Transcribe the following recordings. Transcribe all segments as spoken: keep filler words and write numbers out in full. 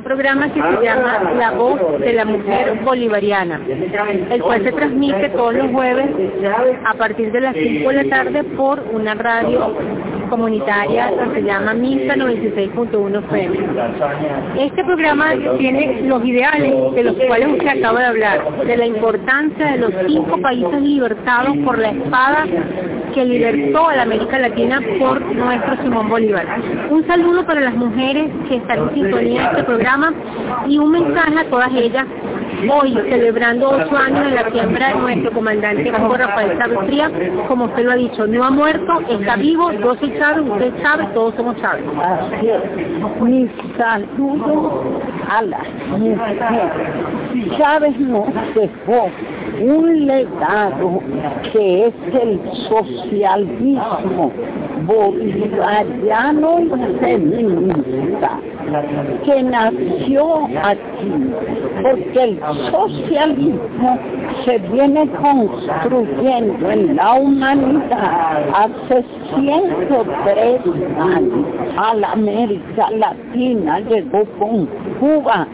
un programa que se llama La Voz de la Mujer Bolivariana, el cual se transmite todos los jueves a partir de las cinco de la tarde por una radio comunitaria que se llama Minsa noventa y seis punto uno F M. Este programa tiene los ideales de los cuales usted acaba de hablar, de la importancia de los cinco países libertados por la espada que libertó a la América Latina por nuestro Simón Bolívar. Un saludo para las mujeres que están en sintonía de este programa y un mensaje a todas ellas hoy, celebrando ocho años de la siembra de nuestro comandante Hugo Rafael Chávez Frías. Como usted lo ha dicho, no ha muerto, está vivo, yo soy Chávez, usted Chávez, todos somos Chávez. Así es. Mi saludo a las mujeres. Chávez nos dejó un legado que es el socialismo bolivariano y feminista, que nació aquí, porque el socialismo se viene construyendo en la humanidad hace ciento tres años. A la América Latina llegó con Cuba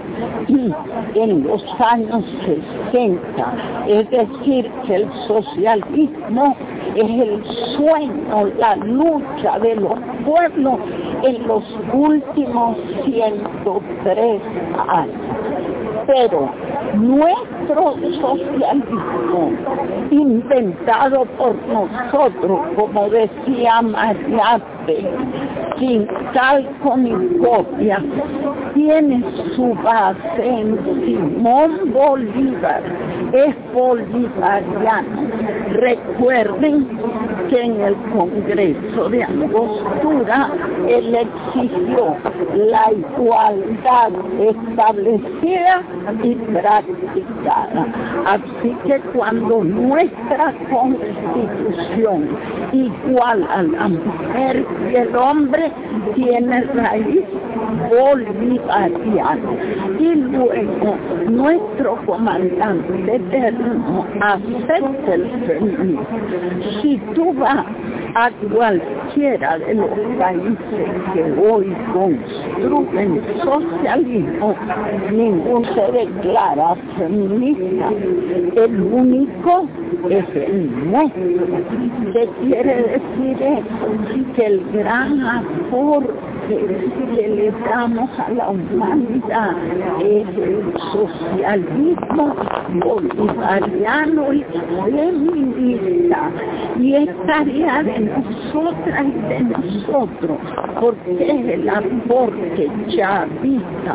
en los años sesenta. Es decir, que el socialismo es el sueño, la lucha de los pueblos en los últimos ciento tres años. Pero nuestro socialismo, inventado por nosotros, como decía Mariátegui, sin calco ni copia, tiene su base en Simón Bolívar, es bolivariano. Recuerden que en el Congreso de Angostura él exigió la igualdad establecida y practicada. Así que cuando nuestra Constitución iguala a la mujer y el hombre, tiene raíz bolivariana. Y luego nuestro comandante eterno acepta el feminismo. Si tú vas a cualquiera de los países que hoy construyen socialismo, ninguno se declara feminista. El único es el nuestro. ¿Qué quiere decir eso? Que el gran aporte que le damos a la humanidad es el socialismo bolivariano y feminista. Y es tarea de nosotras y de nosotros, porque es el aporte chavista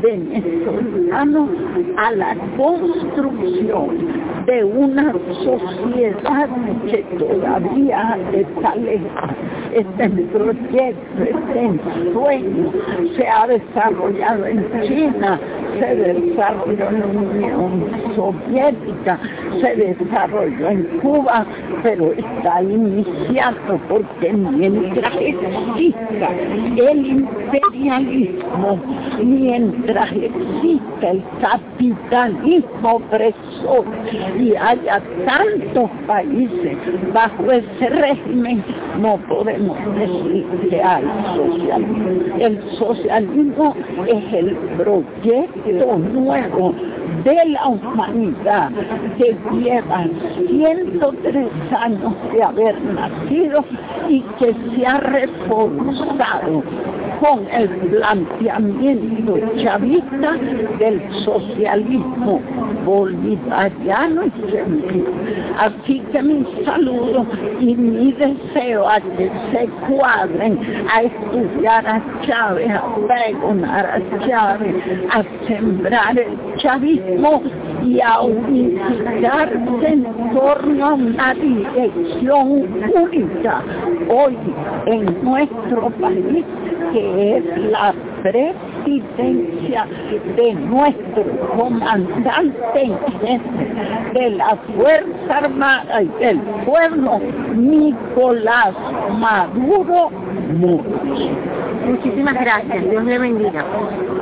venezolano a la construcción de una sociedad que todavía está lejos. Este proyecto, este sueño se ha desarrollado en China, se desarrolló en la Unión Soviética, se desarrolló en Cuba, pero está iniciando porque mientras exista el imperialismo, mientras exista el capitalismo opresor y haya tantos países bajo ese régimen, no podemos decir que hay socialismo. El socialismo es el proyecto nuevo de la humanidad que lleva ciento tres años de haber nacido y que se ha reforzado con el planteamiento chavista del socialismo bolivariano y feminista. Así que mi saludo y mi deseo a que se cuadren a estudiar a Chávez, a pregonar a Chávez, a sembrar el chavismo y a unificarse en torno a una dirección única hoy en nuestro país, que es la presidencia de nuestro comandante en jefe de la Fuerza Armada y del Pueblo, Nicolás Maduro Moros. Muchísimas gracias, Dios le bendiga.